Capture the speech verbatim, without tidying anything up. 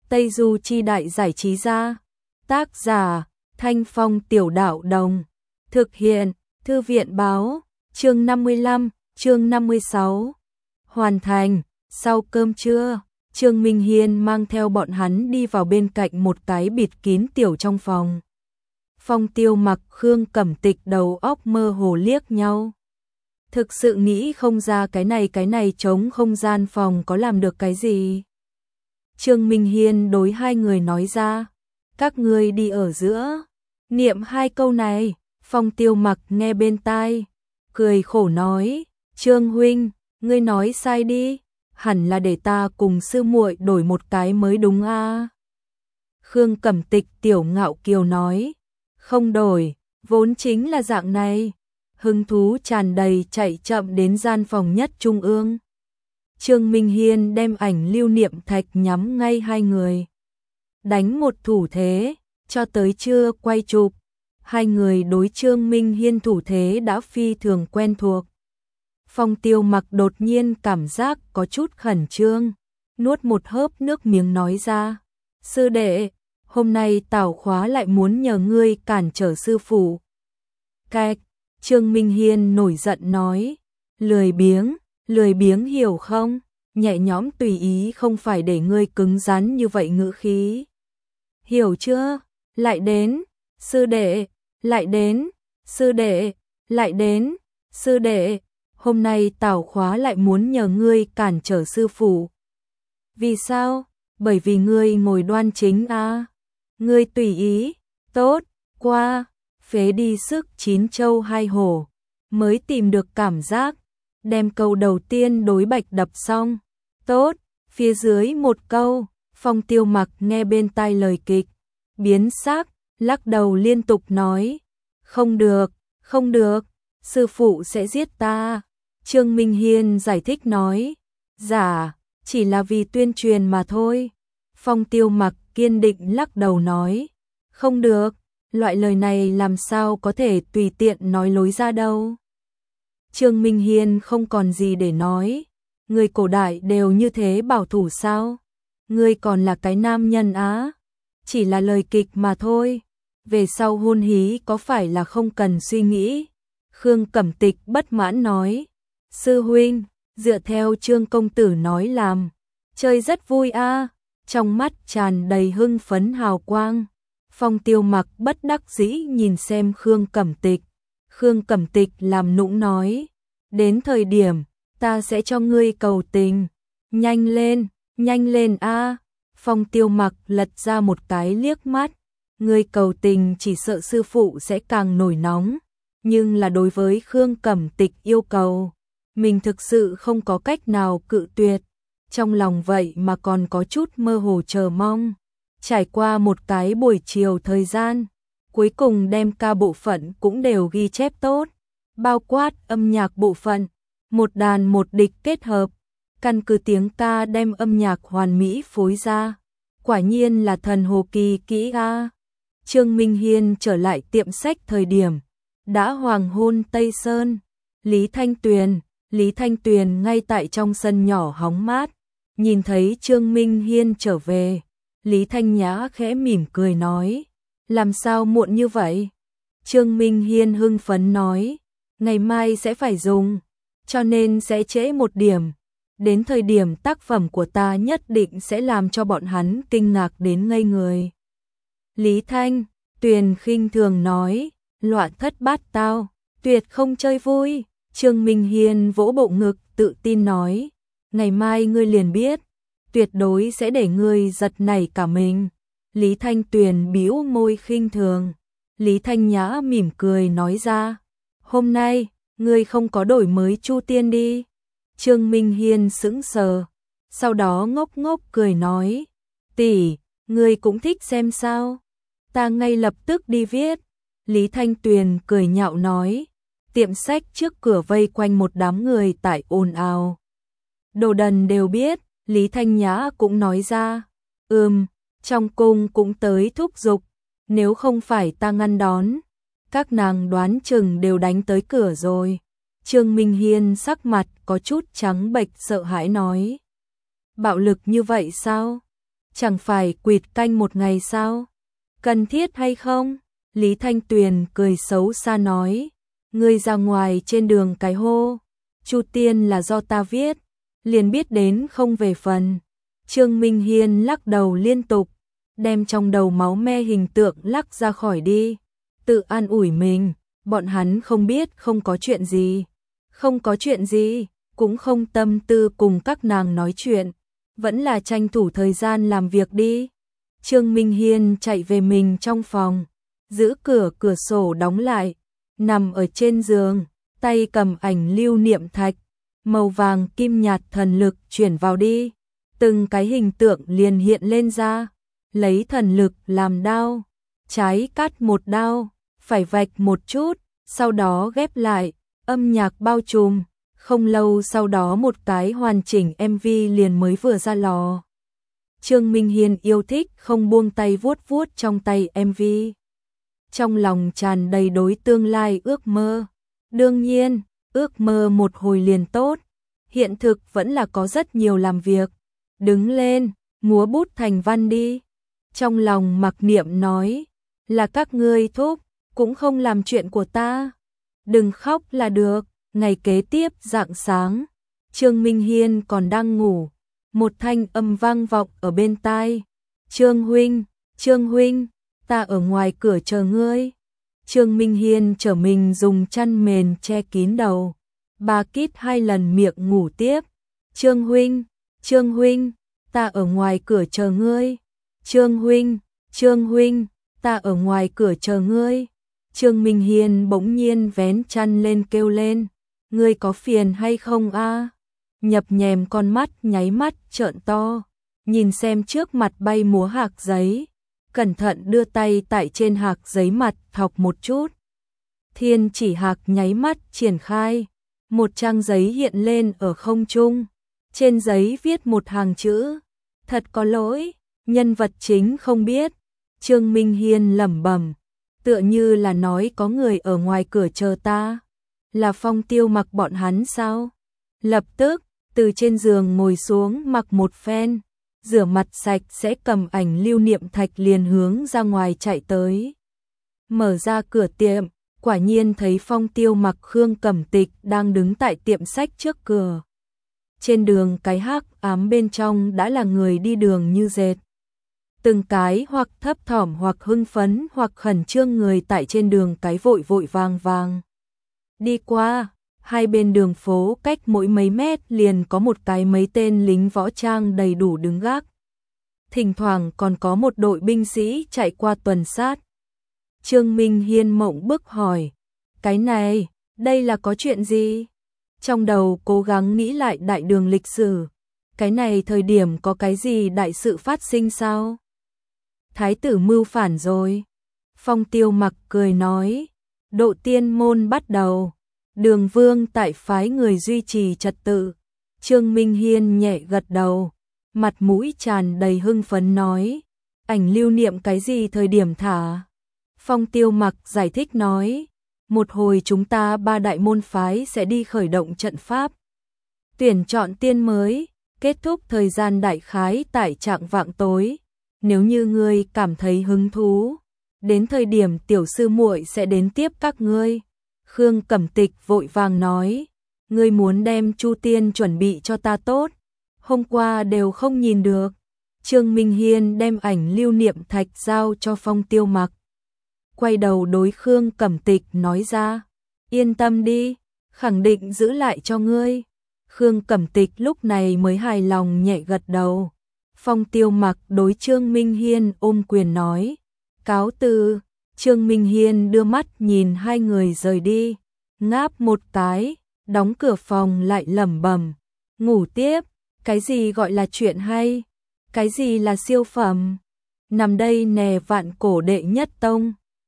Tây Du Chi Đại Giải Trí Gia. Tác giả Thanh Phong Tiểu Đạo Đồng. Thực hiện Thư viện Báo. Chương năm mươi lăm, chương năm mươi sáu. Hoàn thành. Sau cơm trưa, Trương Minh Hiên mang theo bọn hắn đi vào bên cạnh một cái bịt kín tiểu trong phòng. Phong Tiêu Mặc, Khương Cẩm Tịch đầu óc mơ hồ liếc nhau. Thực sự nghĩ không ra cái này cái này trống không gian phòng có làm được cái gì. Trương Minh Hiên đối hai người nói ra, các ngươi đi ở giữa, niệm hai câu này. Phong Tiêu Mặc nghe bên tai, cười khổ nói, Trương huynh, ngươi nói sai đi, hẳn là để ta cùng sư muội đổi một cái mới đúng a. À? Khương Cẩm Tịch tiểu ngạo kiều nói, không đổi, vốn chính là dạng này. Hứng thú tràn đầy chạy chậm đến gian phòng nhất trung ương. Trương Minh Hiên đem ảnh lưu niệm thạch nhắm ngay hai người. Đánh một thủ thế, cho tới trưa quay chụp. Hai người đối Trương Minh Hiên thủ thế đã phi thường quen thuộc. Phong Tiêu Mặc đột nhiên cảm giác có chút khẩn trương, nuốt một hớp nước miếng nói ra, sư đệ, hôm nay Tào Khóa lại muốn nhờ ngươi cản trở sư phụ. Cạch, Trương Minh Hiên nổi giận nói, lười biếng, lười biếng hiểu không, nhẹ nhõm tùy ý không phải để ngươi cứng rắn như vậy ngữ khí. Hiểu chưa, lại đến, sư đệ, lại đến, sư đệ, lại đến, sư đệ, hôm nay Tào Khóa lại muốn nhờ ngươi cản trở sư phụ. Vì sao? Bởi vì ngươi ngồi đoan chính à? Ngươi tùy ý, tốt, qua, phế đi sức chín châu hai hổ, mới tìm được cảm giác, đem câu đầu tiên đối bạch đập xong. Tốt, phía dưới một câu, Phong Tiêu Mặc nghe bên tai lời kịch, biến sắc, lắc đầu liên tục nói, không được, không được, sư phụ sẽ giết ta. Trương Minh Hiên giải thích nói, giả, chỉ là vì tuyên truyền mà thôi. Phong Tiêu Mặc kiên định lắc đầu nói, không được, loại lời này làm sao có thể tùy tiện nói lối ra đâu. Trương Minh Hiên không còn gì để nói, người cổ đại đều như thế bảo thủ sao? Ngươi còn là cái nam nhân á, chỉ là lời kịch mà thôi, về sau hôn hí có phải là không cần suy nghĩ. Khương Cẩm Tịch bất mãn nói, sư huynh, dựa theo Trương công tử nói làm, chơi rất vui a. À. Trong mắt tràn đầy hưng phấn hào quang. Phong Tiêu Mặc bất đắc dĩ nhìn xem Khương Cẩm Tịch. Khương Cẩm Tịch làm nũng nói, đến thời điểm ta sẽ cho ngươi cầu tình, nhanh lên, nhanh lên a. À. Phong Tiêu Mặc lật ra một cái liếc mắt, ngươi cầu tình chỉ sợ sư phụ sẽ càng nổi nóng, nhưng là đối với Khương Cẩm Tịch yêu cầu, mình thực sự không có cách nào cự tuyệt, trong lòng vậy mà còn có chút mơ hồ chờ mong. Trải qua một cái buổi chiều thời gian, cuối cùng đem ca bộ phận cũng đều ghi chép tốt, bao quát âm nhạc bộ phận, một đàn một địch kết hợp, căn cứ tiếng ca đem âm nhạc hoàn mỹ phối ra, quả nhiên là thần hồ kỳ kỹ a. Trương Minh Hiên trở lại tiệm sách thời điểm, đã hoàng hôn Tây Sơn. Lý Thanh Tuyền, Lý Thanh Tuyền ngay tại trong sân nhỏ hóng mát, nhìn thấy Trương Minh Hiên trở về, Lý Thanh Nhã khẽ mỉm cười nói, làm sao muộn như vậy? Trương Minh Hiên hưng phấn nói, ngày mai sẽ phải dùng, cho nên sẽ trễ một điểm, đến thời điểm tác phẩm của ta nhất định sẽ làm cho bọn hắn kinh ngạc đến ngây người. Lý Thanh Tuyền khinh thường nói, loạn thất bát tao, tuyệt không chơi vui. Trương Minh Hiên vỗ bộ ngực tự tin nói, ngày mai ngươi liền biết, tuyệt đối sẽ để ngươi giật nảy cả mình. Lý Thanh Tuyền bĩu môi khinh thường. Lý Thanh Nhã mỉm cười nói ra, hôm nay ngươi không có đổi mới Chu Tiên đi. Trương Minh Hiên sững sờ, sau đó ngốc ngốc cười nói, tỷ, ngươi cũng thích xem sao? Ta ngay lập tức đi viết. Lý Thanh Tuyền cười nhạo nói, tiệm sách trước cửa vây quanh một đám người tại ồn ào. Đồ đần đều biết. Lý Thanh Nhã cũng nói ra, ừm, trong cung cũng tới thúc giục, nếu không phải ta ngăn đón, các nàng đoán chừng đều đánh tới cửa rồi. Trương Minh Hiên sắc mặt có chút trắng bệch sợ hãi nói, bạo lực như vậy sao? chẳng phải quỵt canh một ngày sao? Cần thiết hay không? Lý Thanh Tuyền cười xấu xa nói, ngươi ra ngoài trên đường cái hô, Chu Tiên là do ta viết, liền biết đến không về phần. Trương Minh Hiên lắc đầu liên tục, đem trong đầu máu me hình tượng lắc ra khỏi đi, tự an ủi mình, bọn hắn không biết không có chuyện gì, không có chuyện gì, cũng không tâm tư cùng các nàng nói chuyện, vẫn là tranh thủ thời gian làm việc đi. Trương Minh Hiên chạy về mình trong phòng, giữ cửa cửa sổ đóng lại, nằm ở trên giường, tay cầm ảnh lưu niệm thạch, màu vàng kim nhạt thần lực chuyển vào đi, từng cái hình tượng liền hiện lên ra, lấy thần lực làm đao, trái cắt một đao, phải vạch một chút, sau đó ghép lại, âm nhạc bao trùm, không lâu sau đó một cái hoàn chỉnh em vê liền mới vừa ra lò. Trương Minh Hiên yêu thích không buông tay vuốt vuốt trong tay em vê. Trong lòng tràn đầy đối tương lai ước mơ. Đương nhiên, ước mơ một hồi liền tốt, hiện thực vẫn là có rất nhiều làm việc. Đứng lên, múa bút thành văn đi. Trong lòng mặc niệm nói, là các ngươi thúc, cũng không làm chuyện của ta. Đừng khóc là được. Ngày kế tiếp rạng sáng, Trương Minh Hiên còn đang ngủ, một thanh âm vang vọng ở bên tai. Trương huynh, Trương huynh, ta ở ngoài cửa chờ ngươi. Trương Minh Hiên trở mình dùng chăn mền che kín đầu, ba kít hai lần miệng ngủ tiếp. Trương huynh, Trương huynh, ta ở ngoài cửa chờ ngươi. Trương huynh, Trương huynh, ta ở ngoài cửa chờ ngươi. Trương Minh Hiên bỗng nhiên vén chăn lên kêu lên, ngươi có phiền hay không a? Nhập nhèm con mắt nháy mắt trợn to, nhìn xem trước mặt bay múa hạc giấy, cẩn thận đưa tay tại trên hạc giấy mặt thọc một chút. Thiên chỉ hạc nháy mắt triển khai, một trang giấy hiện lên ở không trung, trên giấy viết một hàng chữ, thật có lỗi, nhân vật chính không biết. Trương Minh Hiên lẩm bẩm, tựa như là nói có người ở ngoài cửa chờ ta. Là Phong Tiêu Mặc bọn hắn sao? Lập tức, từ trên giường ngồi xuống mặc một phen, rửa mặt sạch sẽ cầm ảnh lưu niệm thạch liền hướng ra ngoài chạy tới. Mở ra cửa tiệm, quả nhiên thấy Phong Tiêu Mặc Khương Cẩm Tịch đang đứng tại tiệm sách trước cửa. Trên đường cái hắc ám bên trong đã là người đi đường như dệt. Từng cái hoặc thấp thỏm hoặc hưng phấn hoặc khẩn trương người tại trên đường cái vội vội vàng vàng. Đi qua, hai bên đường phố cách mỗi mấy mét liền có một cái mấy tên lính võ trang đầy đủ đứng gác. Thỉnh thoảng còn có một đội binh sĩ chạy qua tuần sát. Trương Minh Hiên mộng bức hỏi, cái này, đây là có chuyện gì? Trong đầu cố gắng nghĩ lại đại đường lịch sử, cái này thời điểm có cái gì đại sự phát sinh sao? Thái tử mưu phản rồi. Phong Tiêu Mặc cười nói, độ tiên môn bắt đầu, Đường Vương tại phái người duy trì trật tự. Trương Minh Hiên nhẹ gật đầu, mặt mũi tràn đầy hưng phấn nói, ảnh lưu niệm cái gì thời điểm thả? Phong Tiêu Mặc giải thích nói, một hồi chúng ta ba đại môn phái sẽ đi khởi động trận pháp, tuyển chọn tiên mới, kết thúc thời gian đại khái tại trạng vạng tối. Nếu như ngươi cảm thấy hứng thú, đến thời điểm tiểu sư muội sẽ đến tiếp các ngươi. Khương Cẩm Tịch vội vàng nói, ngươi muốn đem Chu Tiên chuẩn bị cho ta tốt, hôm qua đều không nhìn được. Trương Minh Hiên đem ảnh lưu niệm thạch giao cho Phong Tiêu Mặc, quay đầu đối Khương Cẩm Tịch nói ra, yên tâm đi, khẳng định giữ lại cho ngươi. Khương Cẩm Tịch lúc này mới hài lòng nhẹ gật đầu. Phong Tiêu Mặc đối Trương Minh Hiên ôm quyền nói, cáo từ. Trương Minh Hiên đưa mắt nhìn hai người rời đi, ngáp một cái, đóng cửa phòng lại lẩm bẩm, ngủ tiếp, cái gì gọi là chuyện hay, cái gì là siêu phẩm, nằm đây nè vạn cổ đệ nhất tông.